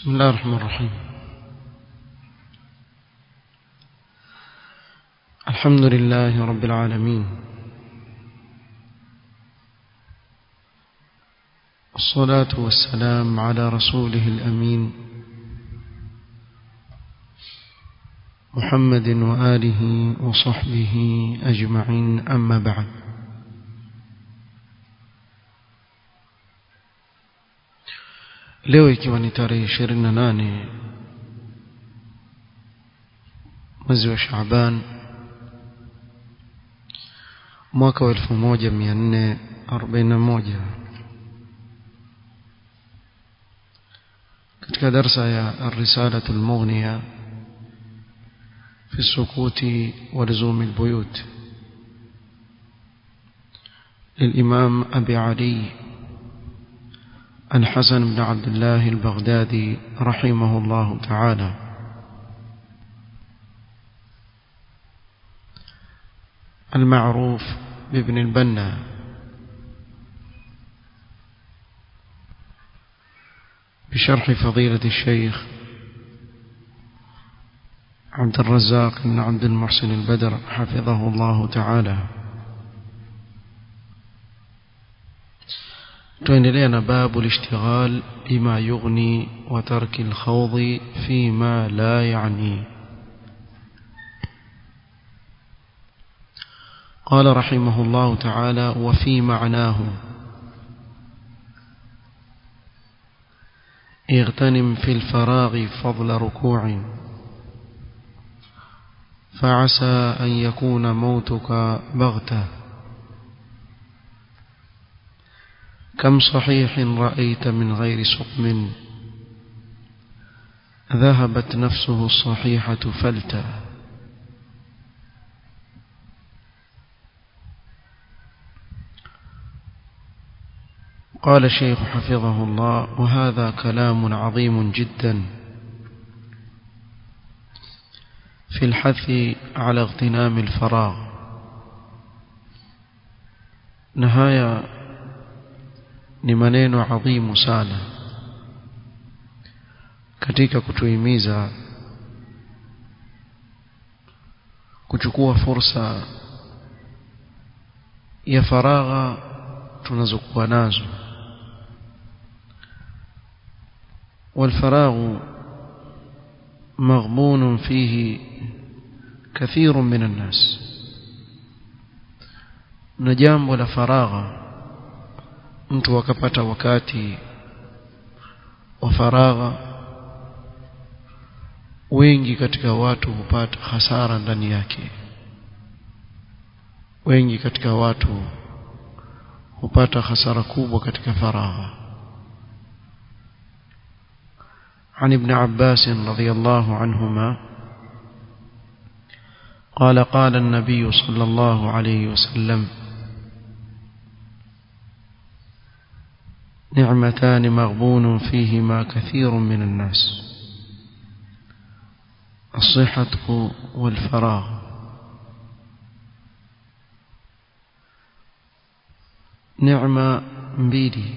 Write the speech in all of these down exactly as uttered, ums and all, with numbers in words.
بسم الله الرحمن الرحيم. الحمد لله رب العالمين، والصلاة والسلام على رسوله الأمين محمد وآله وصحبه أجمعين، أما بعد. leo ikiwa ni tarehe ishirini na nane mwezi wa Shaaban mwaka wa elfu moja mia nne arobaini na moja, katika darsa ya الرسالة المغنية في السكوت ولزوم البيوت للإمام أبي علي الحسن بن عبد الله البغدادي رحمه الله تعالى. المعروف بابن البنا، بشرح فضيلة الشيخ عبد الرزاق بن عبد المحسن البدر حفظه الله تعالى. تندلنا باب الاشتغال بما يغني وترك الخوض فيما لا يعني. قال رحمه الله تعالى: وفي معناه اغتنم في الفراغ فضل ركوع، فعسى أن يكون موتك بغتة. كم صحيح رأيت من غير سقم، ذهبت نفسه الصحيحة فلتة. قال الشيخ حفظه الله: وهذا كلام عظيم جدا في الحث على اغتنام الفراغ. نهاية ni maneno adhimu sana katika kutuhimiza kuchukua fursa ya faragha tunazokuwa nazo. والفراغ مغبون فيه كثير من الناس. نجambo la faragha, mtu akapata wakati wa faragha, wengi katika watu hupata hasara ndani yake. Wengi katika watu hupata hasara kubwa katika faragha. عن ابن عباس رضي الله عنهما قال: قال النبي صلى الله عليه وسلم: نعمتان مغبون فيهما كثير من الناس، الصحة والفراغ. نعمة mbili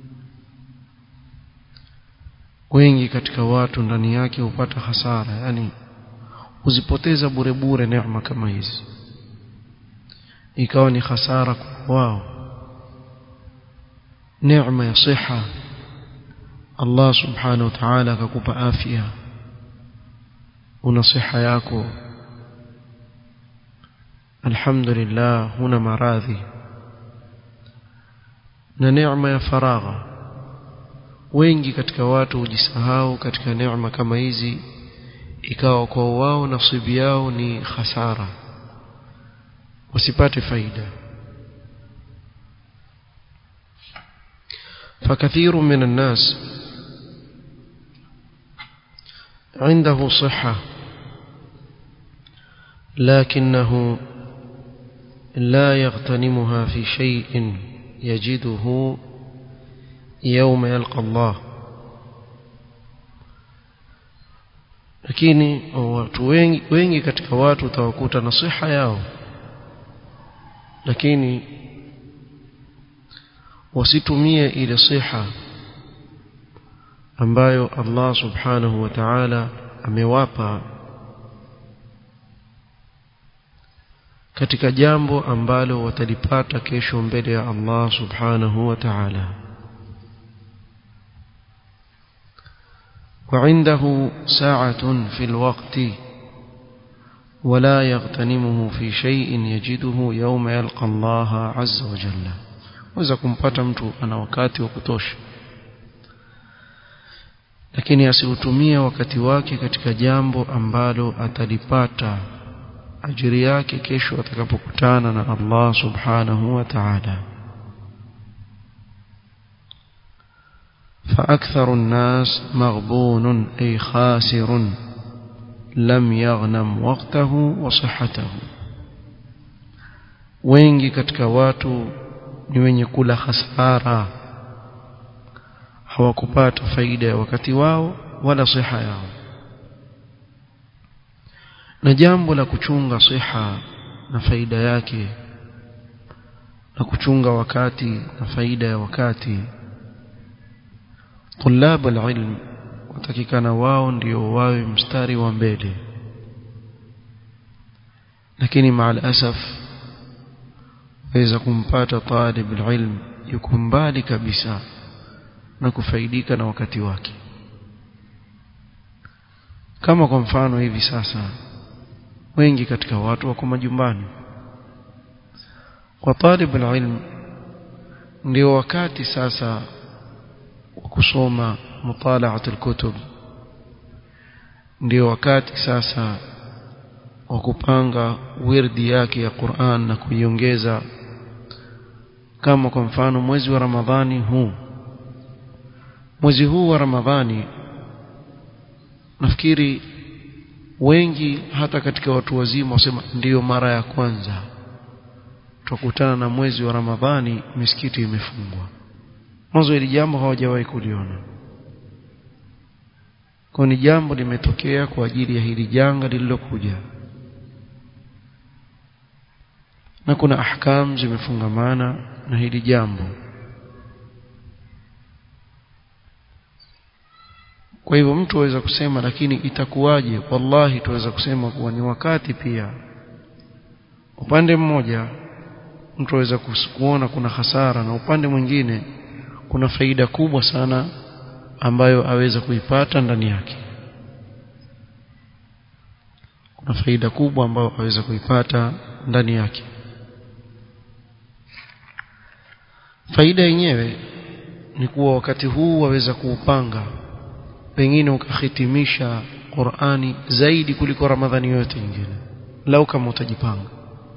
wengi katika watu ndani yake hupata hasara, yani uzipoteza bure bure neema kama hizi, ikawa ni hasara kwa wao. neema ya siha, Allah subhanahu wa ta'ala akakupa afya, una siha yako, alhamdulillah, huna maradhi. Na neema ya faragha, wengi katika watu hujisahau katika neema kama hizi, ikawa kwa wao nasibu yao ni hasara, wasipate faida. فكثير من الناس عنده صحة لكنه لا يغتنمها في شيء يجده يوم يلقى الله. lakini watu wengi wengi katika watu utawakuta na siha yao, lakini wasitumie ile siha ambayo Allah subhanahu wa ta'ala amewapa katika jambo ambalo watalipata kesho mbele ya Allah subhanahu wa ta'ala. وعنده ساعة في الوقت ولا يغتنمه في شيء يجده يوم يلقى الله عز وجل. waweza kumpata mtu ana wakati wa kutosha lakini asiutumie wakati wake katika jambo ambalo atalipata ajiri yake kesho atakapokutana na Allah subhanahu wa ta'ala. فأكثر الناس مغبون أي خاسر لم يغنم وقته وصحته. wengi katika watu ni wenye kula hasara, hawakupata faida ya wakati wao wala siha yao. na jambo la kuchunga siha na faida yake na kuchunga wakati na faida ya wakati, طلاب العلم watakikana wao ndio wawe mstari wa mbele. lakini maal asaf waweza kumpata talib alilm yuko mbali kabisa na kufaidika na wakati wake. kama kwa mfano hivi sasa wengi katika watu wako majumbani, kwa talib alilm ndio wakati sasa kusoma mutalaat alkutub, ndio wakati sasa wa kupanga wirdi yake ya Qur'an na kuiongeza. kama kwa mfano mwezi wa Ramadhani huu mwezi huu wa Ramadhani nafikiri wengi hata katika watu wazima wasema ndio mara ya kwanza tukutana na mwezi wa Ramadhani misikiti imefungwa. mwanzo hili jambo hawajawahi kuliona, kwa ni jambo limetokea kwa ajili ya hili janga lililokuja, na kuna ahkam zimefungamana na hili jambo. kwa hivyo mtu aweza kusema lakini itakuwaje? Wallahi tuweza kusema kuwa ni wakati pia upande mmoja mtu aweza kuona kuna hasara na upande mwingine kuna faida kubwa sana ambayo aweza kuipata ndani yake. Kuna faida kubwa ambayo aweza kuipata ndani yake. Faida yenyewe ni kuwa wakati huu waweza kuupanga, pengine ukahitimisha Qur'ani zaidi kuliko Ramadhani yote nyingine lau kama utajipanga.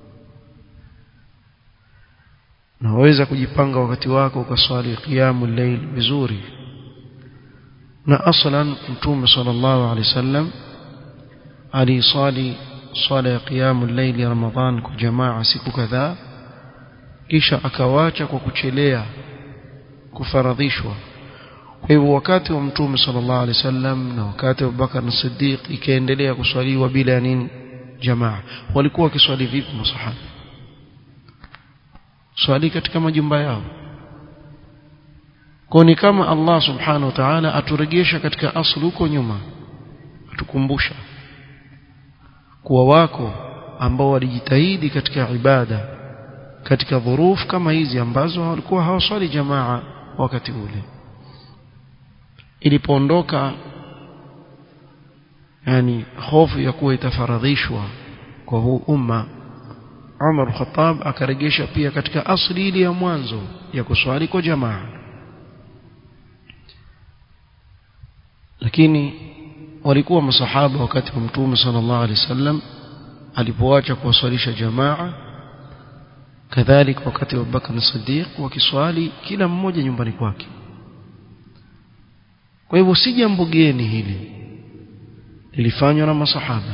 na waweza kujipanga wakati wako ukaswali qiyamul layl vizuri. na aslan Mtume sallallahu alaihi wasallam alisali swala ya qiyamul layl ya Ramadhan kwa jamaa siku kadhaa, kisha akawacha kwa kuchelea kufaradhishwa. kwa hivyo wakati wa Mtume sallallahu alaihi wasallam na wakati wa Abubakar na Siddiq ikaendelea kuswaliwa bila ya nini jamaa. walikuwa wakiswali vipi masahaba? swali katika majumba yao. kwa ni kama Allah subhanahu wa ta'ala aturejesha katika asili huko nyuma, atukumbusha kuwa wako ambao walijitahidi katika ibada katika dhurufu kama hizi ambazo walikuwa hawaswali jamaa wakati ule. ilipoondoka yani hofu ya kuwa itafaradhishwa kwa huu umma, Umar Khattab akarejesha pia katika asili ile ya mwanzo ya kuswali kwa jamaa. lakini walikuwa masahaba wakati wa Mtume sallallahu alaihi wasallam alipoacha kuwaswalisha jamaa, kadhalika wakati wa Abubakar na Siddiq wakiswali kila mmoja nyumbani kwake. kwa hivyo si jambo geni hili, lilifanywa na masahaba.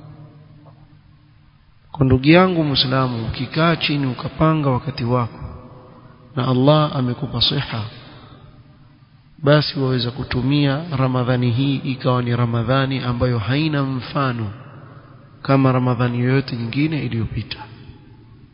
kwa ndugu yangu Muislamu, ukikaa chini ukapanga wakati wako na Allah amekupa siha, basi waweza kutumia Ramadhani hii ikawa ni Ramadhani ambayo haina mfano kama Ramadhani yoyote nyingine iliyopita.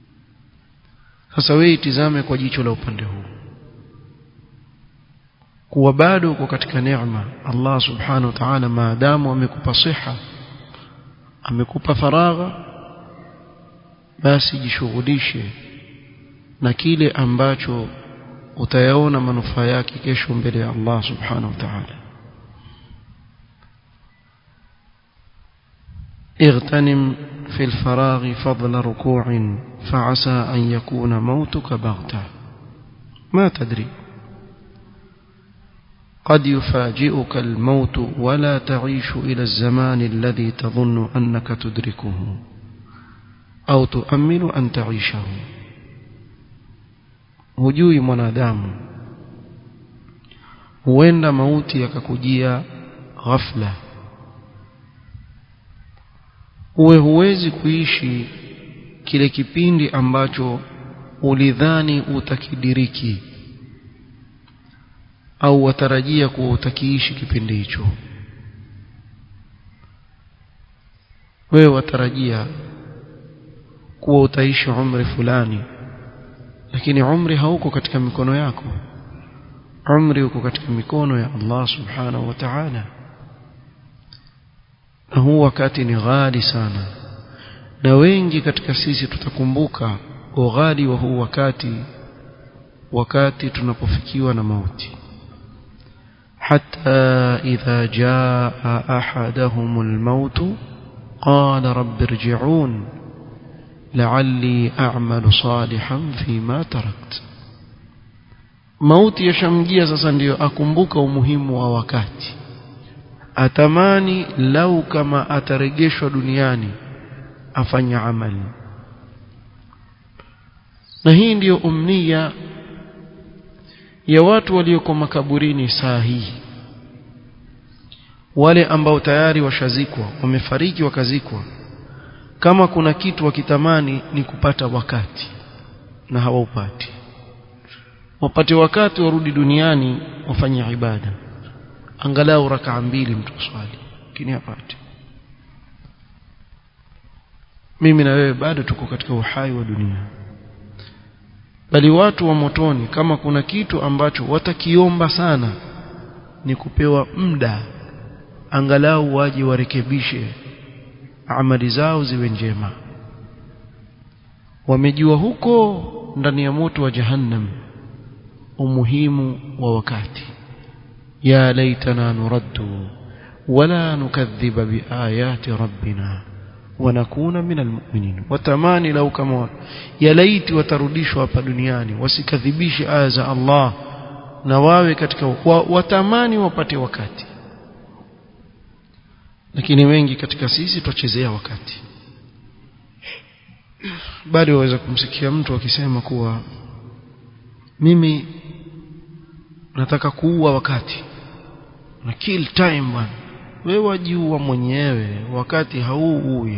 Sasa wewe itizame kwa jicho la upande huu. kuwa bado uko katika neema. Allah subhanahu wa ta'ala maadamu amekupa siha, amekupa faragha, basi jishughulishe na kile ambacho utayaona manufaa yake kesho mbele ya Allah subhanahu wa ta'ala. اغتنم في الفراغ فضل ركوع فعسى أن يكون موتك بغتة ما تدري قد يفاجئك الموت ولا تعيش إلى الزمان الذي تظن أنك تدركه أو تؤمل أن تعيشه. hujui mwanadamu, huenda mauti yakakujia ghafla, uwe huwezi kuishi kile kipindi ambacho ulidhani utakidiriki au watarajia kuwa utakiishi kipindi hicho. Wewe watarajia kuwa utaishi umri fulani, lakini umri hauko katika mikono yako. Umri uko katika mikono ya Allah subhanahu wa ta'ala. Na huu wakati ni ghali sana, na wengi katika sisi tutakumbuka ughali wa huu wakati wakati tunapofikiwa na mauti. hatta idha jaa ahaduhumul maut qala rabbi irji'un la'alli a'malu salihan fima tarakt. Mauti yashamjia sasa, ndiyo akumbuka umuhimu wa wakati, atamani lau kama atarejeshwa duniani afanya amali. Na hii ndiyo umnia ya watu walioko makaburini saa hii, wale ambao tayari washazikwa, wamefariki wakazikwa. Kama kuna kitu wakitamani ni kupata wakati, na hawaupati. Wapate wakati warudi duniani wafanye ibada, angalau rakaa mbili mtu swali, lakini hapati. Mimi na wewe bado tuko katika uhai wa dunia, bali watu wa motoni kama kuna kitu ambacho watakiomba sana ni kupewa muda, angalau waje warekebishe amali zao ziwe njema. Wamejua huko ndani ya moto wa jahannam umuhimu wa wakati. ya laitana nuraddu wala nukadhiba biayati rabbina wa nakuna minal mu'minin. Watamani lau kama ya laiti watarudishwa hapa duniani wasikadhibishe aya za Allah na wawe katika wa, watamani wapate wakati. Lakini wengi katika sisi tuchezea wakati. Bado waweza kumsikia mtu akisema kuwa mimi nataka kuua wakati na kill time bwana. Wewe wajiua mwenyewe, wakati hauui.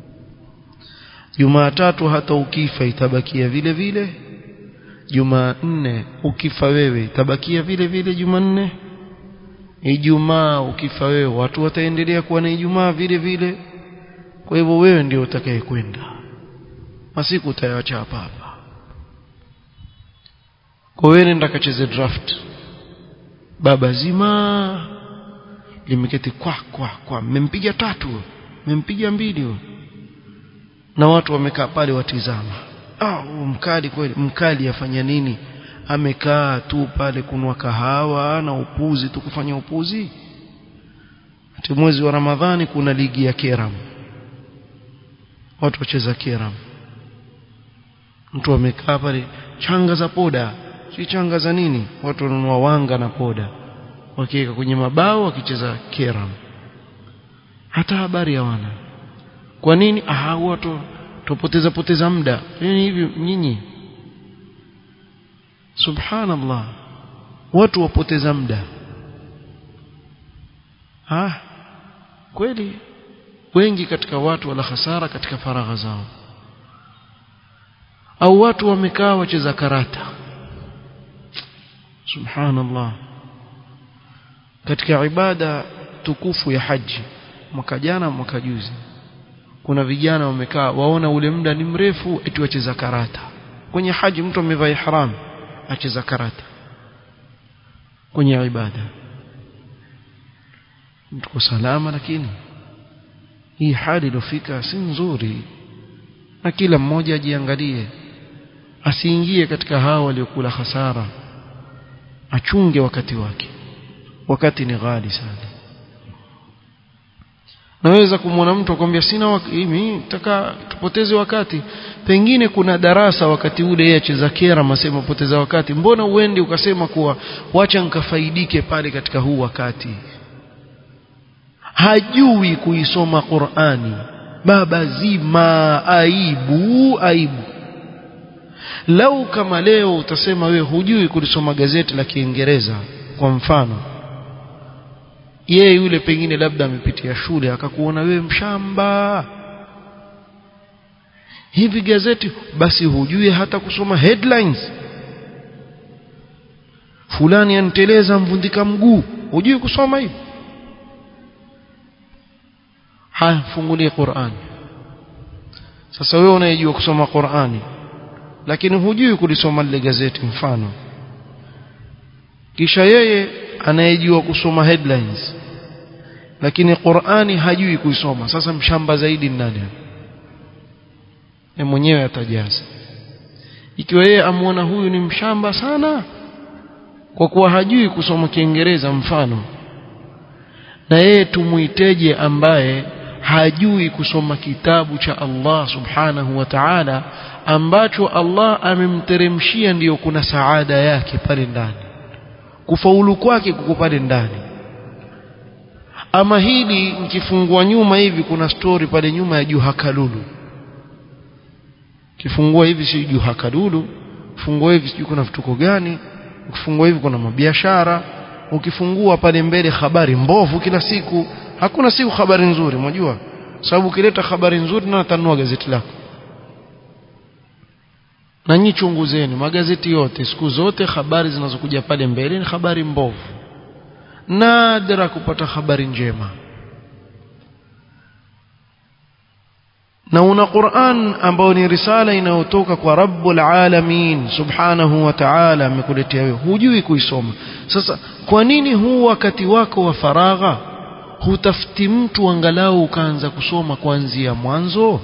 Jumatatu hata ukifa itabakia vile vile, Jumanne ukifa wewe itabakia vile vile Jumanne, Ijumaa ukifa wewe watu wataendelea kuwa na Ijumaa vile vile. Kwa hivyo wewe ndio utakayekwenda, masiku utayacha hapa hapa. Kwa wewe nenda kacheze draft, baba zima limeketi kwa kwa kwa mmempiga tatu, mmempiga mbili, na watu wamekaa pale watizama. Ah, mkali kweli, mkali afanya nini? Amekaa tu pale kunwa kahawa na upuzi tu, kufanya upuzi. Ati mwezi wa Ramadhani kuna ligi ya keram, watu wacheza keram, mtu amekaa pale, changa za poda, si changa za nini, watu wanunua wanga na poda wakiweka kwenye mabao wakicheza keram, hata habari hawana. Kwa nini? Ah, watu tupoteza poteza muda. Nini hivi nyinyi? Subhanallah, watu wapoteza muda. Ah, kweli wengi katika watu wala hasara katika faragha zao. Au watu wamekaa wacheza karata. Subhanallah, katika ibada tukufu ya haji mwaka jana mwaka juzi, kuna vijana wamekaa waona ule muda ni mrefu, eti wacheza karata kwenye haji. Mtu amevaa ihram acheza karata. kwenye ibada. Mtuko salama, lakini hii hali iliyofika si nzuri, na kila mmoja ajiangalie asiingie katika hao waliokula hasara. Achunge wakati wake, wakati ni ghali sana. Naweza kumwona mtu akwambia sina wakati, mimi nataka tupoteze wakati, pengine kuna darasa wakati ule yeye acheza kera, masema poteza wakati. Mbona uende ukasema kuwa wacha nikafaidike pale katika huu wakati? Hajui kuisoma Qur'ani, baba zima, aibu aibu. Lau kama leo utasema wewe hujui kulisoma gazeti la Kiingereza kwa mfano, yeye yule pengine labda amepitia shule akakuona wewe mshamba, hivi gazeti basi hujui hata kusoma headlines, fulani anteleza mvundika mguu, hujui kusoma hivi? Haya, fungulie Qur'an. Sasa wewe unayejua kusoma Qur'ani lakini hujui kulisoma ile gazeti mfano, kisha yeye anayejua kusoma headlines lakini Qur'ani hajui kuisoma, sasa mshamba zaidi ni nani? Yeye mwenyewe atajaza. Ikiwa yeye amuona huyu ni mshamba sana kwa kuwa hajui kusoma Kiingereza mfano, na yeye tumuiteje ambaye hajui kusoma kitabu cha Allah subhanahu wa ta'ala, ambacho Allah amemteremshia ndiyo kuna saada yake pale ndani, kufaulu kwake kuko pale ndani. Ama hili nikifungua nyuma hivi kuna story pale nyuma ya Juha Kalulu, kifungua hivi si Juha Kalulu, fungua hivi sijui kuna vituko gani, ukifungua hivi kuna mabiashara, ukifungua pale mbele habari mbovu kila siku. Hakuna siku habari nzuri, unajua, sababu ukileta habari nzuri na atanua gazeti lako. Na nyinyi chunguzeni magazeti yote, siku zote habari zinazokuja pale mbele ni habari mbovu. Nadra kupata habari njema. Na una Qur'an ambao ni risala inayotoka kwa Rabbul Alamin subhanahu wa ta'ala, amekuletea wewe, hujui kuisoma. Sasa kwa nini huu wakati wako wa faragha hutafuti mtu angalau ukaanza kusoma kuanzia mwanzo?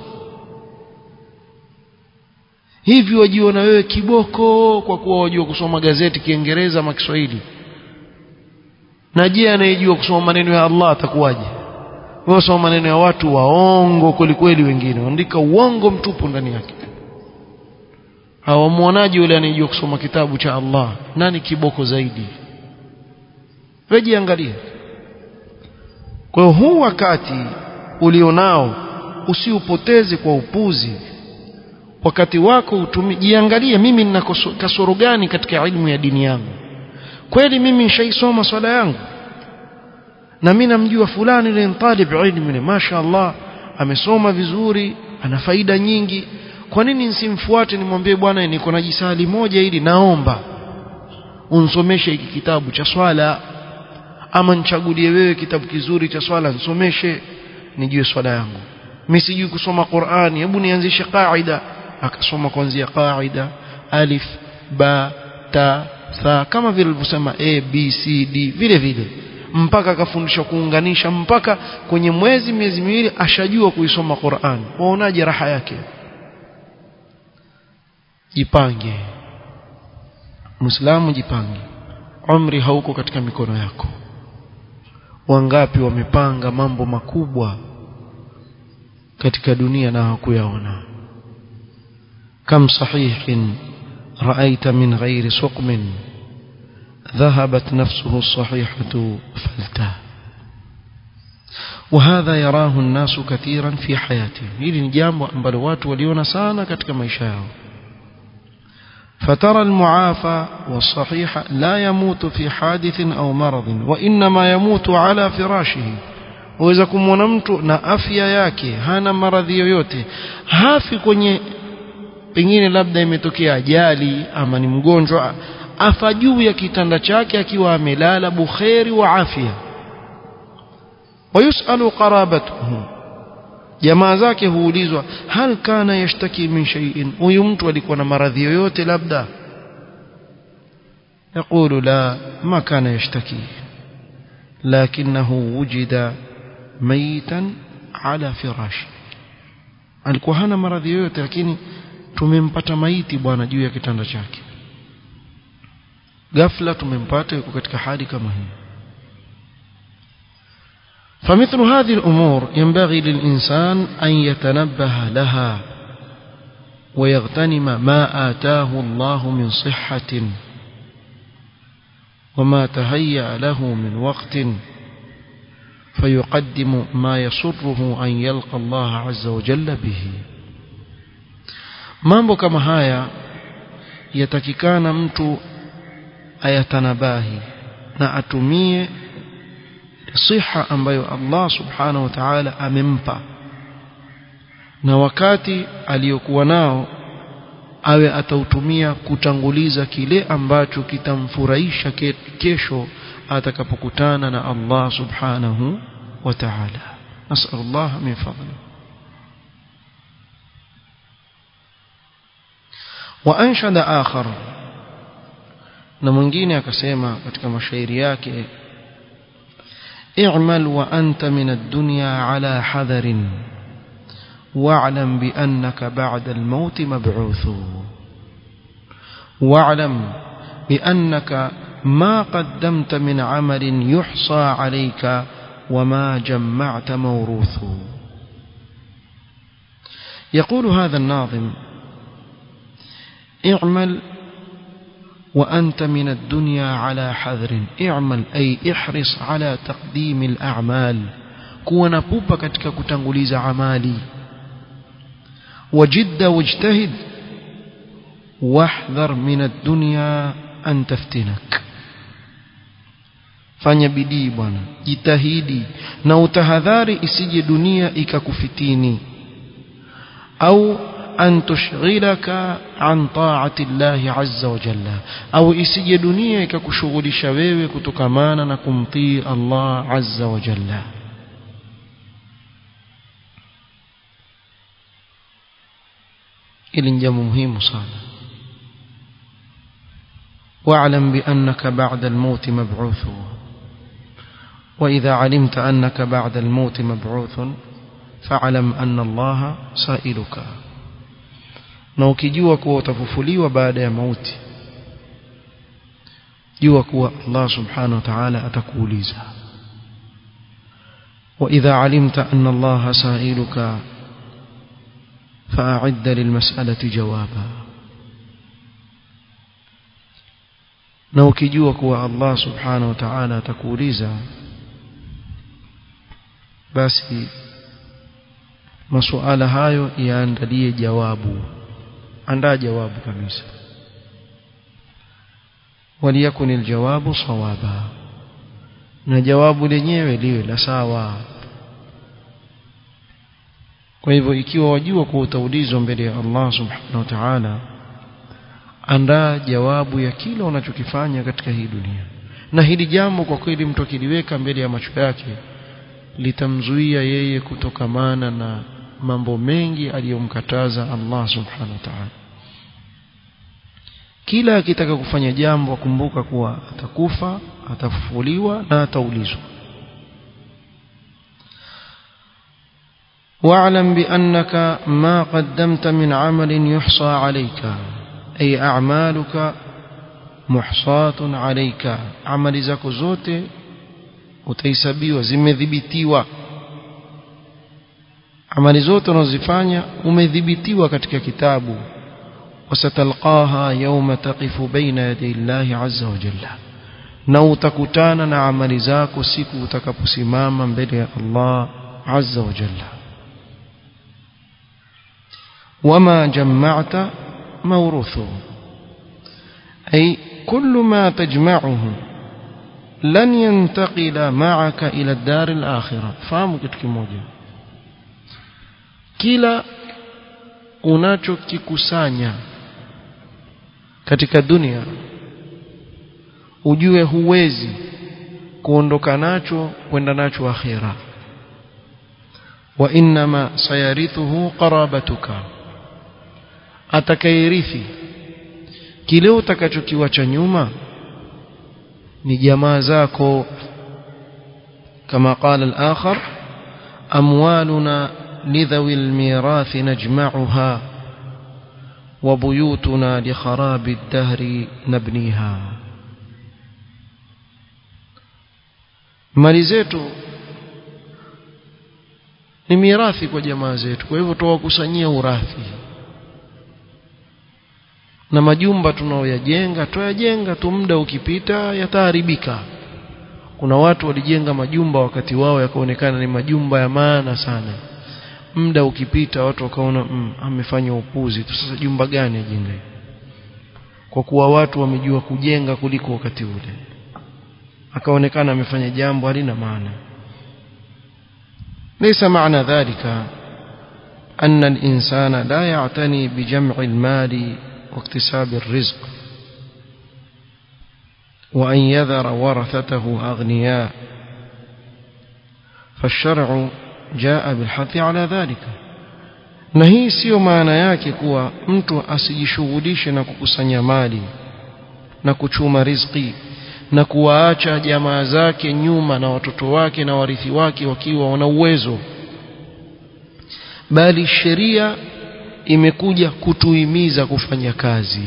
Hivi wajiona wewe kiboko kwa kuwa wajua kusoma gazeti Kiingereza ama Kiswahili? Na je, anayejua kusoma maneno ya Allah atakuwaje? Wewe soma maneno ya watu waongo kweli, wengine waandika uongo mtupu ndani yake. Hawamuonaje yule anayejua kusoma kitabu cha Allah? Nani kiboko zaidi? Wewe jiangalie. Kwa hiyo huu wakati ulionao usiupoteze kwa upuzi. Wakati wako utumie, jiangalie, mimi nina kasoro gani katika elimu ya dini yangu? Kweli mimi nishaisoma swala yangu na mimi namjua fulani ni talib ilmu, ni mashaallah amesoma vizuri, ana faida nyingi, kwa nini nisimfuate nimwambie bwana niko na jisali moja ili naomba unsomeshe hiki kitabu cha swala, ama nichagulie wewe kitabu kizuri cha swala nisomeshe nijue swala yangu. Mimi sijui kusoma Qur'ani, hebu nianzishe qaida. Akasoma kuanzia qaida alif ba ta tha, kama vile alivyosema a b c d, vile vile mpaka akafundishwa kuunganisha, mpaka kwenye mwezi miezi miwili ashajua kuisoma Qur'an. Waonaje raha yake? Jipange Muislamu, jipange. Umri hauko katika mikono yako. Wangapi wamepanga mambo makubwa katika dunia na hawakuyaona? Kam sahihin ra'aita min ghairi suqmin ذهبت نفسه الصحيحة فلتا. وهذا يراه الناس كثيرا في حياتهم. hili ni jambo ambalo watu waliona sana katika maisha yao. فترى المعافى والصحيح لا يموت في حادث أو مرض وإنما يموت على فراشه. waweza kumwona mtu na afya yake hana maradhi yoyote, hafi kwenye pengine labda imetokea ajali ama ni mgonjwa, afa juu ya kitanda chake akiwa amelala bukheri wa afya. wayusalu qarabatuhu, jamaa zake huulizwa hal kana yashtaki min shay'in, huyu mtu alikuwa na maradhi yoyote labda? يقول لا ما كان يشتكي لكنه وجد ميتا على فراشه alikuwa hana maradhi yoyote lakini tumempata maiti bwana juu ya kitanda chake ghafla tumempata yuko katika hali kama hii فمثل هذه الأمور ينبغي للإنسان أن يتنبه لها ويغتنم ما آتاه الله من صحة وما تهيأ له من وقت فيقدم ما يسره أن يلقى الله عز وجل به mambo kama haya yatakikana mtu ayatanabahi na atumie siha ambayo Allah subhanahu wa ta'ala amempa na wakati aliyokuwa nao awe atautumia kutanguliza kile ambacho kitamfurahisha kesho atakapokutana na Allah subhanahu wa ta'ala nas'alullah min fadli wa anshada akhar na mwingine akasema katika mashairi yake i'mal wa anta min ad-dunya ala hadharin wa'lam bi annaka ba'da al-maut mab'uth wa'lam bi annaka ما قدمت من عمل يحصى عليك وما جمعت موروث يقول هذا الناظم اعمل وأنت من الدنيا على حذر اعمل أي احرص على تقديم الأعمال كون بوبا katika kutanguliza amali وجد واجتهد واحذر من الدنيا أن تفتنك fanya bidii bwana jitahidi na utahadhari isije dunia ikakufitini au an tushghilaka an ta'ati Allah azza wa jalla au isije dunia ikakushughulisha wewe kutokamana na kumtii Allah azza wa jalla ili jambo muhimu sana wa'lam bi annaka ba'da al-maut mab'uth وإذا علمت أنك بعد الموت مبعوث فاعلم أن الله سائلك na ukijua kuwa utafufuliwa baada ya mauti jua kuwa Allah subhanahu wa ta'ala atakuuliza وإذا علمت أن الله سائلك فأعد للمسألة جوابا na ukijua kuwa Allah subhanahu wa ta'ala atakuuliza basi masuala hayo yaandalie jawabu andaa jawabu kabisa waliyakun aljawabu sawaba na jawabu lenyewe liwe la sawa kwa hivyo ikiwa wajua kuwa utaulizwa mbele ya Allah subhanahu wa ta'ala andaa jawabu ya kila unachokifanya katika hii dunia na hili jambo kwa kweli mtu akiliweka mbele ya macho yake litamzuia yeye kutokamana na mambo mengi aliyomkataza Allah subhanahu wa ta'ala kila akitaka kufanya jambo akumbuka kuwa atakufa atafufuliwa na ataulizwa wa'lam bi annaka ma qaddamta min 'amalin yuhsa 'alayka ay a'maluka muhsatun 'alayka amali zako zote utahesabiwa zimedhibitiwa amali zote unazofanya umedhibitiwa katika kitabu wasatalqaha yawma taqifu baina yaday Allah azza wa jalla na utakutana na amali zako siku utakaposimama mbele ya Allah azza wa jalla wama jama'ta mawruthu ay kullu ma tajma'uhu lan yantaqila ma'aka ila ad-dar al-akhirah fahamu kitu kimoja kila unachokikusanya katika dunia ujue huwezi kuondoka nacho kwenda nacho akhira wa inma sayarithuhu qarabatuka atakayerithi kile utakachokiwacha nyuma ni jamaa zako. Kama qala al-akhar amwaluna lidhawi al-mirath najma'uha wa buyutuna li kharabi ad-dahri nabniha, mali zetu ni mirathi kwa jamaa zetu, kwa hivyo tuwakusanyia urathi, na majumba tunaoyajenga tuyajenga tu, muda ukipita yataharibika. Kuna watu walijenga majumba wakati wao yakaonekana ni majumba ya maana sana, muda ukipita watu wakaona mm, amefanya upuzi tu, sasa jumba gani ajenge? Kwa kuwa watu wamejua kujenga kuliko wakati ule, akaonekana amefanya jambo halina maana. ليس معنى ذلك أن الإنسان لا يعتني بجمع المال واكتساب الرزق وأن يذر ورثته أغنياء، فالشرع جاء بالحث على ذلك. na hii sio maana yake kuwa mtu asijishughulishe na kukusanya mali na kuchuma riziki na kuwaacha jamaa zake nyuma na watoto wake na warithi wake wakiwa wana uwezo, bali sheria imekuja kutuhimiza kufanya kazi,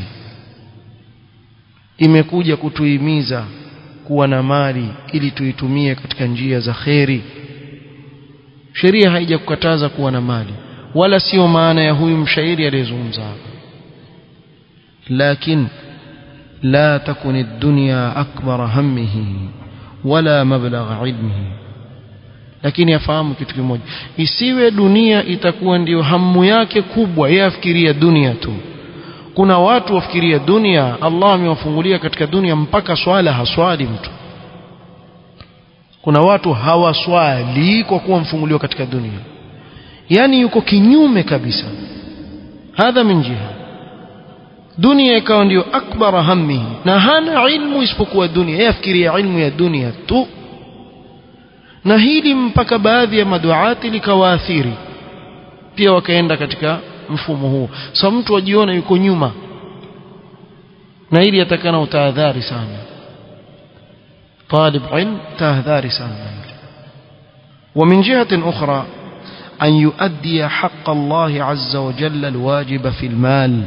imekuja kutuhimiza kuwa na mali ili tuitumie katika njia za kheri. Sheria haijakukataza kuwa na mali, wala sio maana ya huyu mshairi aliyezungumza hapa. Lakini لا تكن الدنيا أكبر همه ولا مبلغ علمه. lakini yafahamu kitu kimoja, isiwe dunia itakuwa ndio hamu yake kubwa, yeye afikiria dunia tu. Kuna watu wafikiria dunia, Allah amewafungulia katika dunia mpaka swala haswali mtu. Kuna watu hawaswali kwa kuwa mfunguliwa katika dunia, yani yuko kinyume kabisa. Hadha min jiha, dunia ikawa ndio akbar hammihi, na hana ilmu isipokuwa dunia, yafikiria ilmu ya dunia tu. Na hili mpaka baadhi ya maduati likawaathiri pia, wakaenda katika mfumo huu. So mtu wajiona yuko nyuma, na hili yatakana utahadhari sana, talib ilm tahadhari sana. ومن جهة أخرى أن يؤدي حق الله عز وجل الواجب في المال.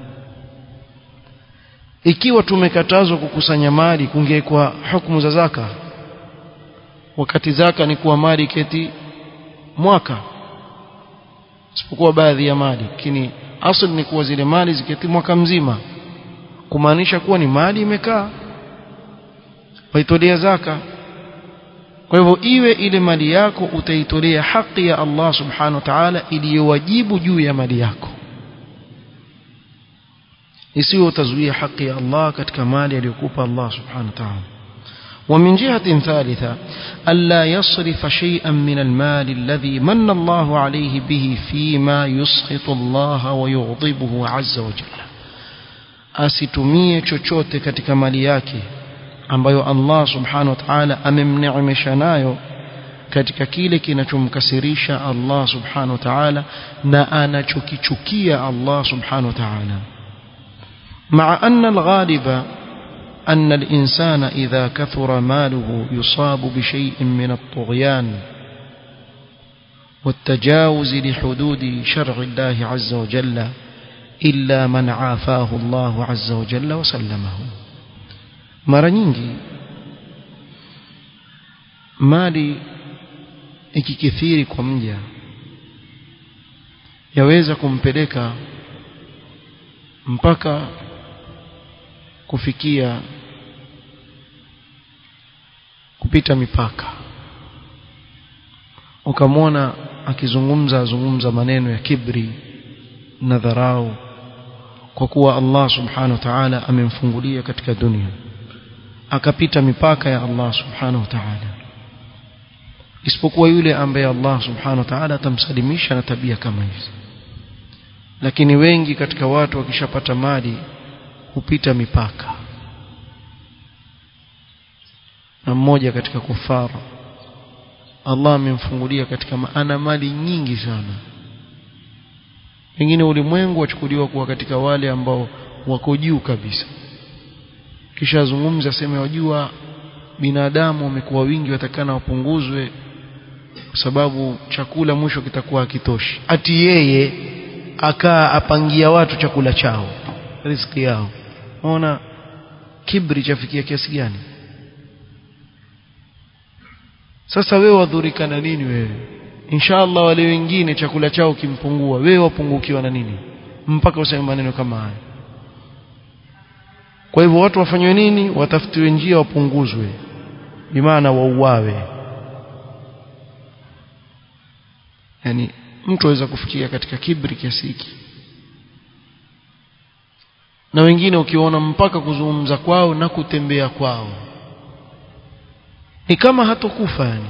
Ikiwa tumekatazwa kukusanya mali, kungekuwa hukumu za zaka, wakati zaka ni kuwa mali keti mwaka, isipokuwa baadhi ya mali, lakini asili ni kuwa zile mali ziketi mwaka mzima, kumaanisha kuwa ni mali imekaa waitolea zaka. Kwa hivyo iwe ile mali yako utaitolea haki ya Allah subhanahu wa ta'ala iliyowajibu juu ya mali yako, isiwe utazuia haki ya Allah katika mali aliyokupa Allah subhanahu wa ta'ala. ومن جهة ثالثة ألا يصرف شيئا من المال الذي من الله عليه به فيما يسخط الله ويغضبه عز وجل. asitumie chochote katika mali yake ambayo Allah subhanahu wa ta'ala amemneemesha nayo katika kile kinachomkasirisha Allah subhanahu wa ta'ala na anachokichukia Allah subhanahu wa ta'ala. مع أن الغالب أن الإنسان إذا كثر ماله يصاب بشيء من الطغيان والتجاوز لحدود شرع الله عز وجل إلا من عافاه الله عز وجل وسلمه. mara nyingi mali ikikithiri kwa mja yaweza kumpeleka mpaka kufikia kupita mipaka. Ukamwona akizungumza zungumza maneno ya kibri na dharau, kwa kuwa Allah subhanahu wa ta'ala amemfungulia katika dunia, akapita mipaka ya Allah subhanahu wa ta'ala, isipokuwa yule ambaye Allah subhanahu wa ta'ala atamsalimisha na tabia kama hizi. Lakini wengi katika watu wakishapata mali hupita mipaka. Na mmoja katika kufara Allah amemfungulia katika ana mali nyingi sana, pengine ulimwengu wachukuliwa kuwa katika wale ambao wako juu kabisa, kisha azungumza sema wajua binadamu wamekuwa wingi watakana wapunguzwe kwa sababu chakula mwisho kitakuwa hakitoshi, ati yeye akaa apangia watu chakula chao, riziki yao. Unaona kibri chafikia kiasi gani? Sasa wewe wadhurika na nini wewe? Inshallah wale wengine chakula chao kimpungua, wewe wapungukiwa na nini mpaka useme maneno kama haya? Kwa hivyo watu wafanywe nini? Watafutiwe njia wapunguzwe, bi maana wauawe. Yani mtu aweza kufikia katika kibri kiasi hiki. Na wengine ukiona mpaka kuzungumza kwao na kutembea kwao ni kama hatokufa yani.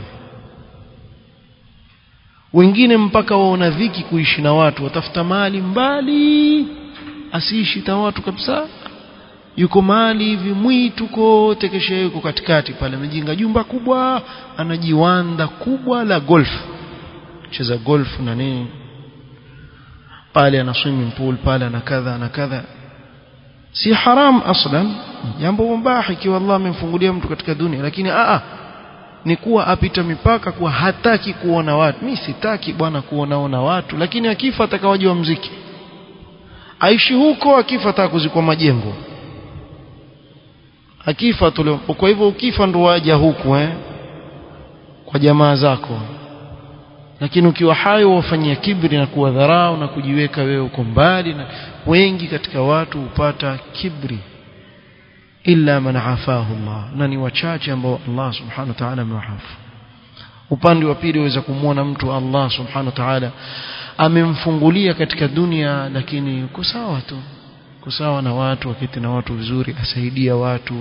Wengine mpaka waona dhiki kuishi na watu, watafuta mali mbali asiishi na watu kabisa. Yuko mali hivi mwitu kote, kesha yuko katikati pale amejenga jumba kubwa, anajiwanda kubwa la golf, cheza golf na nini pale, ana swimming pool pale, ana kadha na kadha. Si haram aslan, jambo mubah ikiwa Allah amemfungulia mtu katika dunia, lakini a a ni kuwa apita mipaka, kuwa hataki kuona watu. Mimi sitaki bwana kuonaona watu, lakini akifa atakawaje wa muziki, aishi huko, akifa atakuzikwa majengo, akifa tule. Kwa hivyo ukifa ndo waja huku eh kwa jamaa zako, lakini ukiwa hai wafanyia kibri na kuwa dharau na kujiweka wewe uko mbali. Na wengi katika watu hupata kibri illa man afahu Allah, na ni wachache ambao Allah subhanahu wa ta'ala amewahafu. Upande wa pili waweza kumuona mtu Allah subhanahu wa ta'ala amemfungulia katika dunia, lakini yuko sawa tu, kusawa na watu, wakati na watu vizuri, asaidia watu,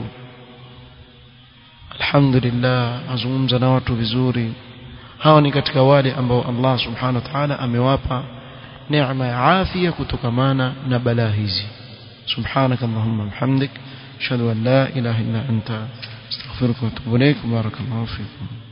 alhamdulillah, azungumza na watu vizuri. Hawa ni katika wale ambao Allah subhanahu wa ta'ala amewapa neema ya afya kutokamana na balaa hizi. Subhanaka Allahumma bihamdik, ashhadu an la ilaha illa anta, astaghfiruka wa atubu ilaik. Barakallahu fikum.